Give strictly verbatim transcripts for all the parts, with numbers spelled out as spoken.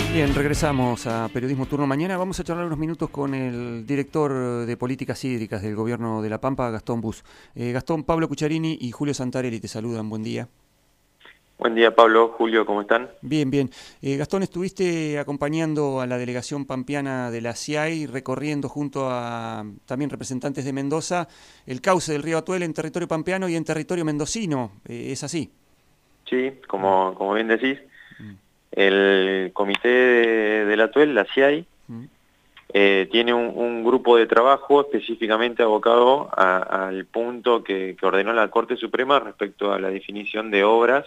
Bien, regresamos a Periodismo Turno Mañana. Vamos a charlar unos minutos con el director de Políticas Hídricas del Gobierno de La Pampa, Gastón Bus. Eh, Gastón, Pablo Cucharini y Julio Santarelli te saludan. Buen día. Buen día, Pablo, Julio, ¿cómo están? Bien, bien. Eh, Gastón, estuviste acompañando a la delegación pampeana de la C I A I, recorriendo junto a también representantes de Mendoza el cauce del río Atuel en territorio pampeano y en territorio mendocino. Eh, ¿Es así? Sí, como, como bien decís, Mm. el comité de, del Atuel, la C I A I, Mm. eh, tiene un, un grupo de trabajo específicamente abocado a- al punto que, que ordenó la Corte Suprema respecto a la definición de obras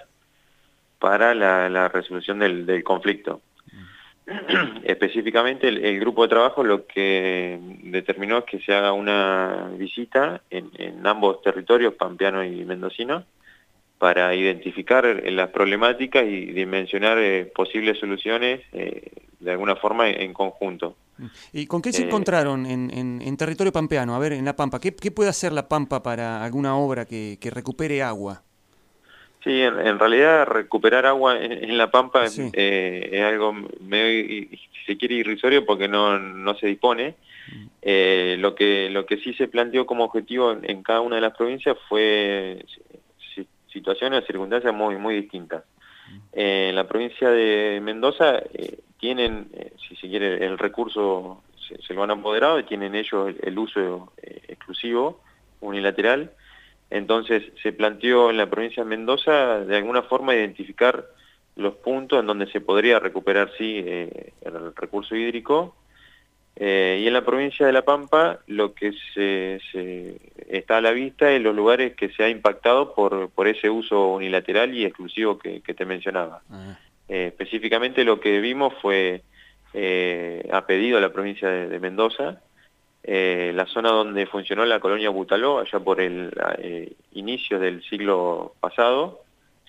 para la, la resolución del, del conflicto. Específicamente el, el grupo de trabajo lo que determinó es que se haga una visita en, en ambos territorios, pampeano y mendocino, para identificar eh, las problemáticas y dimensionar eh, posibles soluciones eh, de alguna forma en, en conjunto. ¿Y con qué se Eh, encontraron en, en- en territorio pampeano? A ver, en La Pampa, ¿qué, qué puede hacer La Pampa para alguna obra que, que recupere agua? sí, en, en realidad recuperar agua en, en La Pampa es, Sí. eh, es algo medio, i- si se quiere, irrisorio porque no, no se dispone. Eh, lo que lo que sí se planteó como objetivo en, en cada una de las provincias fue si- situaciones o circunstancias muy, muy distintas. Eh, en la provincia de Mendoza eh, tienen, eh, si se quiere, el recurso, se, se lo han apoderado y tienen ellos el, el uso eh, exclusivo, unilateral. Entonces se planteó en la provincia de Mendoza de alguna forma identificar los puntos en donde se podría recuperar, sí, eh, el recurso hídrico. Eh, y en la provincia de La Pampa lo que se, se está a la vista es los lugares que se ha impactado por, por ese uso unilateral y exclusivo que, que te mencionaba. Ah, Eh, específicamente lo que vimos fue, eh, a pedido de la provincia de, de Mendoza, eh, la zona donde funcionó la colonia Butaló, allá por el eh, inicio del siglo pasado,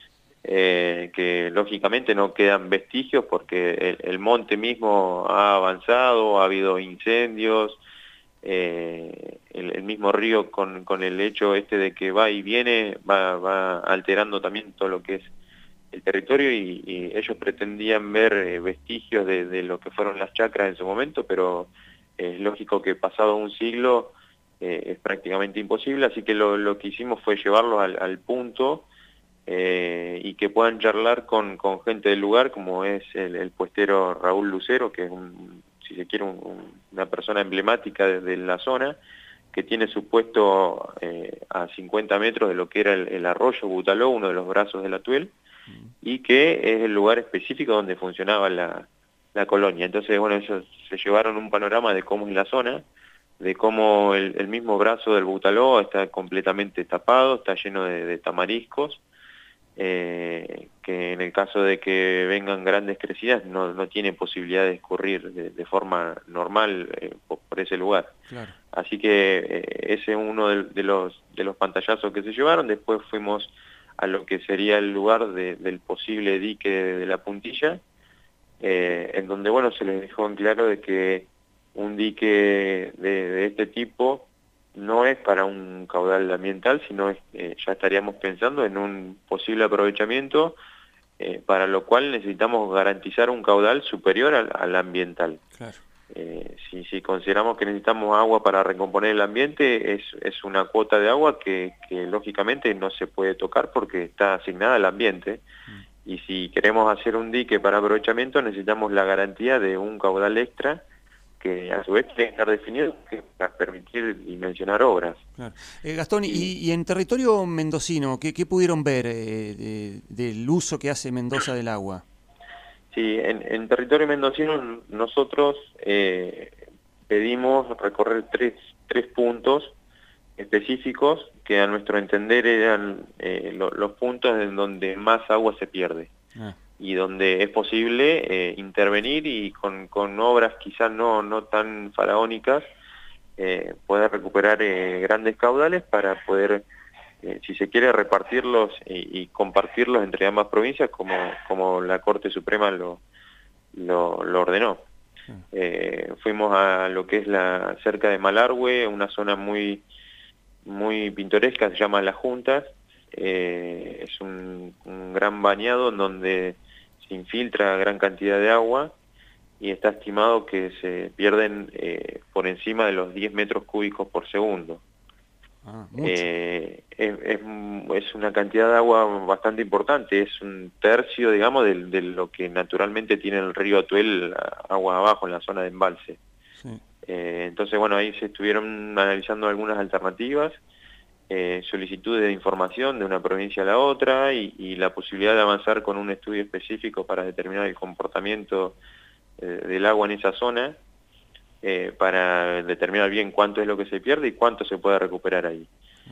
eh, que lógicamente no quedan vestigios porque el, el monte mismo ha avanzado, ha habido incendios, eh, el, el mismo río con, con el hecho este de que va y viene, va, va alterando también todo lo que es el territorio y, y ellos pretendían ver eh, vestigios de, de lo que fueron las chacras en su momento, pero es lógico que pasado un siglo eh, es prácticamente imposible, así que lo, lo que hicimos fue llevarlos al, al punto eh, y que puedan charlar con, con gente del lugar, como es el, el puestero Raúl Lucero, que es, un, si se quiere, un, un, una persona emblemática de, de la zona, que tiene su puesto eh, a cincuenta metros de lo que era el, el arroyo Butaló, uno de los brazos del Atuel, y que es el lugar específico donde funcionaba la, la colonia. Entonces, bueno, ellos se llevaron un panorama de cómo es la zona, de cómo el, el mismo brazo del Butaló está completamente tapado, está lleno de, de tamariscos, eh, que en el caso de que vengan grandes crecidas no, no tiene posibilidad de escurrir de, de forma normal eh, por, por ese lugar. claro. Así que eh, ese es uno de, de, los, de los pantallazos que se llevaron. Después fuimos a lo que sería el lugar de, del posible dique de, de la Puntilla, eh, en donde, bueno, se les dejó en claro de que un dique de, de este tipo no es para un caudal ambiental, sino es, eh, ya estaríamos pensando en un posible aprovechamiento, eh, para lo cual necesitamos garantizar un caudal superior al, al ambiental. Claro. Eh, si, si consideramos que necesitamos agua para recomponer el ambiente, es, es una cuota de agua que, que lógicamente no se puede tocar porque está asignada al ambiente. Y si queremos hacer un dique para aprovechamiento, necesitamos la garantía de un caudal extra que a su vez tiene que estar definido para permitir dimensionar obras. Claro. Eh, Gastón, y, Y y en territorio mendocino, ¿qué, qué pudieron ver eh, de- del uso que hace Mendoza del agua? sí, en, en territorio mendocino nosotros eh, pedimos recorrer tres, tres puntos específicos que a nuestro entender eran eh, lo, los puntos en donde más agua se pierde Ah, y donde es posible eh, intervenir y con, con obras quizás no, no tan faraónicas eh, poder recuperar eh, grandes caudales para poder, eh, si se quiere, repartirlos y, y compartirlos entre ambas provincias como, como la Corte Suprema lo, lo, lo ordenó. ah, Eh, fuimos a lo que es la cerca de Malargüe, una zona muy muy pintoresca, se llama Las Juntas, eh, es un, un gran bañado en donde se infiltra gran cantidad de agua y está estimado que se pierden eh, por encima de los diez metros cúbicos por segundo. Ah, mucho. Eh, es, es, es una cantidad de agua bastante importante, es un tercio, digamos, de, de lo que naturalmente tiene el río Atuel, agua abajo en la zona de embalse. Sí. Eh, entonces, bueno, ahí se estuvieron analizando algunas alternativas, eh, solicitudes de información de una provincia a la otra y, y la posibilidad de avanzar con un estudio específico para determinar el comportamiento eh, del agua en esa zona, eh, para determinar bien cuánto es lo que se pierde y cuánto se puede recuperar ahí.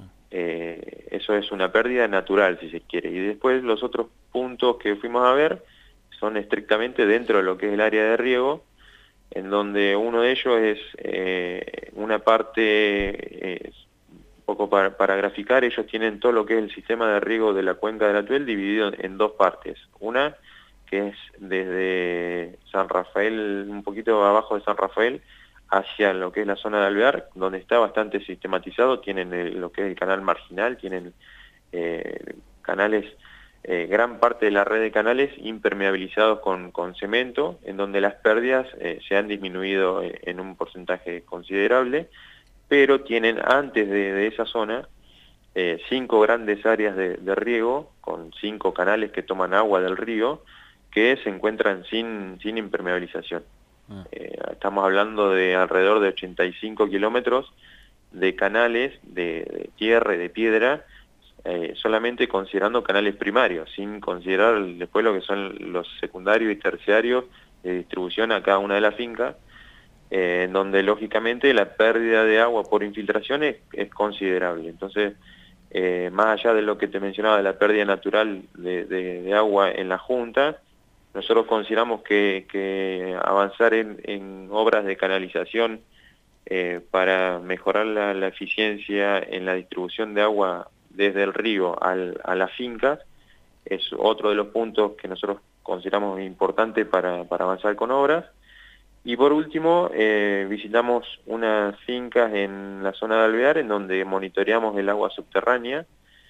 Eh, eso es una pérdida natural, si se quiere. Y después los otros puntos que fuimos a ver son estrictamente dentro de lo que es el área de riego, en donde uno de ellos es eh, una parte, eh, un poco para, para graficar, ellos tienen todo lo que es el sistema de riego de la cuenca del Atuel dividido en dos partes. Una que es desde San Rafael, un poquito abajo de San Rafael, hacia lo que es la zona de Alvear, donde está bastante sistematizado, tienen el, lo que es el canal marginal, tienen eh, canales, eh, gran parte de la red de canales impermeabilizados con, con cemento, en donde las pérdidas eh, se han disminuido en, en un porcentaje considerable, pero tienen antes de, de esa zona eh, cinco grandes áreas de, de riego, con cinco canales que toman agua del río, que se encuentran sin, sin impermeabilización. Eh, estamos hablando de alrededor de ochenta y cinco kilómetros de canales de, de tierra y de piedra, eh, solamente considerando canales primarios, sin considerar después lo que son los secundarios y terciarios de distribución a cada una de las fincas, eh, en donde lógicamente la pérdida de agua por infiltración es, es considerable. Entonces, eh, más allá de lo que te mencionaba de la pérdida natural de, de, de agua en la junta, nosotros consideramos que, que avanzar en, en obras de canalización eh, para mejorar la, la eficiencia en la distribución de agua desde el río al, a las fincas es otro de los puntos que nosotros consideramos importante para, para avanzar con obras. Y por último, eh, visitamos unas fincas en la zona de Alvear en donde monitoreamos el agua subterránea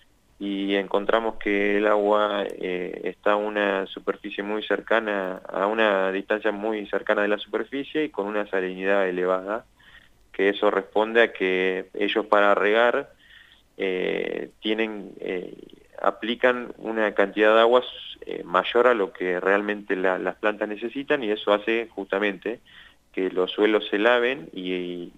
y encontramos que el agua eh, está a una superficie muy cercana, a una distancia muy cercana de la superficie y con una salinidad elevada, que eso responde a que ellos para regar eh, tienen, eh, aplican una cantidad de agua eh, mayor a lo que realmente la, las plantas necesitan, y eso hace justamente que los suelos se laven y,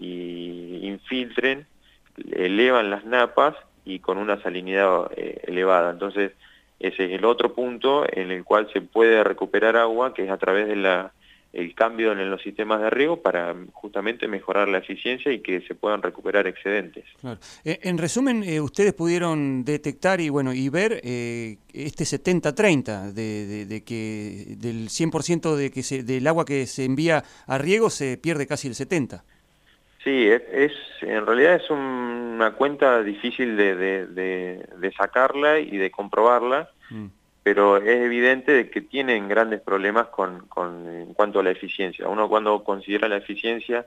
y infiltren, elevan las napas y con una salinidad eh, elevada. Entonces, ese es el otro punto en el cual se puede recuperar agua, que es a través de la el cambio en los sistemas de riego para justamente mejorar la eficiencia y que se puedan recuperar excedentes. Claro. Eh, en resumen, eh, ustedes pudieron detectar y bueno y ver eh, este setenta treinta, de, de, de que del cien por ciento de que se, del agua que se envía a riego se pierde casi el setenta por ciento. Sí, es, es en realidad es un, una cuenta difícil de, de, de, de sacarla y de comprobarla, mm. pero es evidente de que tienen grandes problemas con, con, en cuanto a la eficiencia. Uno cuando considera la eficiencia,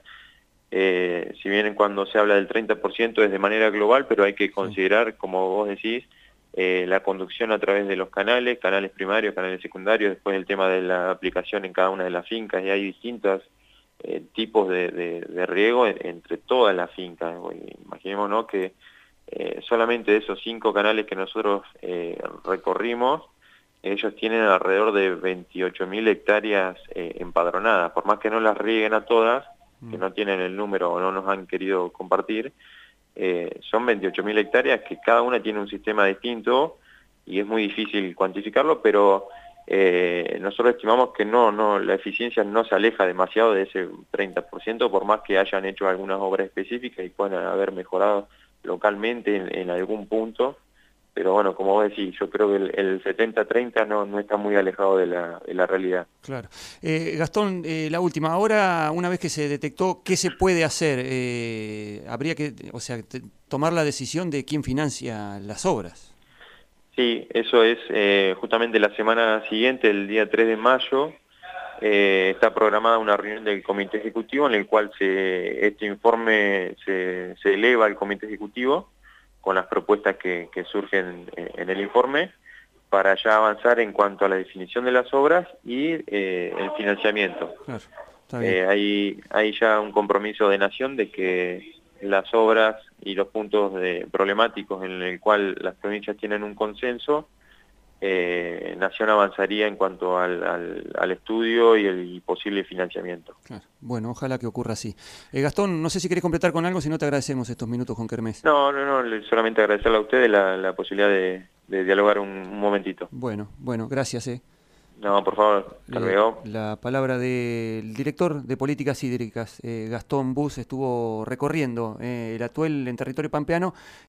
eh, si bien cuando se habla del treinta por ciento es de manera global, pero hay que considerar, sí, como vos decís, eh, la conducción a través de los canales, canales primarios, canales secundarios, después el tema de la aplicación en cada una de las fincas, y hay distintas Eh, tipos de, de, de riego entre todas las fincas. Imaginémonos que eh, solamente de esos cinco canales que nosotros eh, recorrimos, ellos tienen alrededor de veintiocho mil hectáreas eh, empadronadas. Por más que no las rieguen a todas, mm. que no tienen el número o no nos han querido compartir, eh, son veintiocho mil hectáreas que cada una tiene un sistema distinto y es muy difícil cuantificarlo, pero Eh, nosotros estimamos que no, no, la eficiencia no se aleja demasiado de ese treinta por ciento, por más que hayan hecho algunas obras específicas y puedan haber mejorado localmente en, en algún punto, pero bueno, como vos decís, yo creo que el, el setenta treinta no, no está muy alejado de la, de la realidad. Claro. Eh, Gastón, eh, la última, ahora una vez que se detectó, ¿qué se puede hacer? Eh, habría que, o sea, tomar la decisión de quién financia las obras. Sí, eso es eh, justamente la semana siguiente, el día tres de mayo, eh, está programada una reunión del Comité Ejecutivo en el cual se, este informe se, se eleva al Comité Ejecutivo con las propuestas que, que surgen en, en el informe para ya avanzar en cuanto a la definición de las obras y eh, el financiamiento. Claro, está bien. Eh, hay, hay ya un compromiso de Nación de que las obras y los puntos de, problemáticos en el cual las provincias tienen un consenso, eh, Nación avanzaría en cuanto al, al, al estudio y el posible financiamiento. Claro. Bueno, ojalá que ocurra así. Eh, Gastón, no sé si querés completar con algo, si no te agradecemos estos minutos con Kermés. No, no, no, solamente agradecerle a ustedes la, la posibilidad de, de dialogar un, un momentito. Bueno, bueno, gracias. Eh. No, por favor, hasta luego. Eh, la palabra del director de Políticas Hídricas, eh, Gastón Bus, estuvo recorriendo eh, el Atuel en territorio pampeano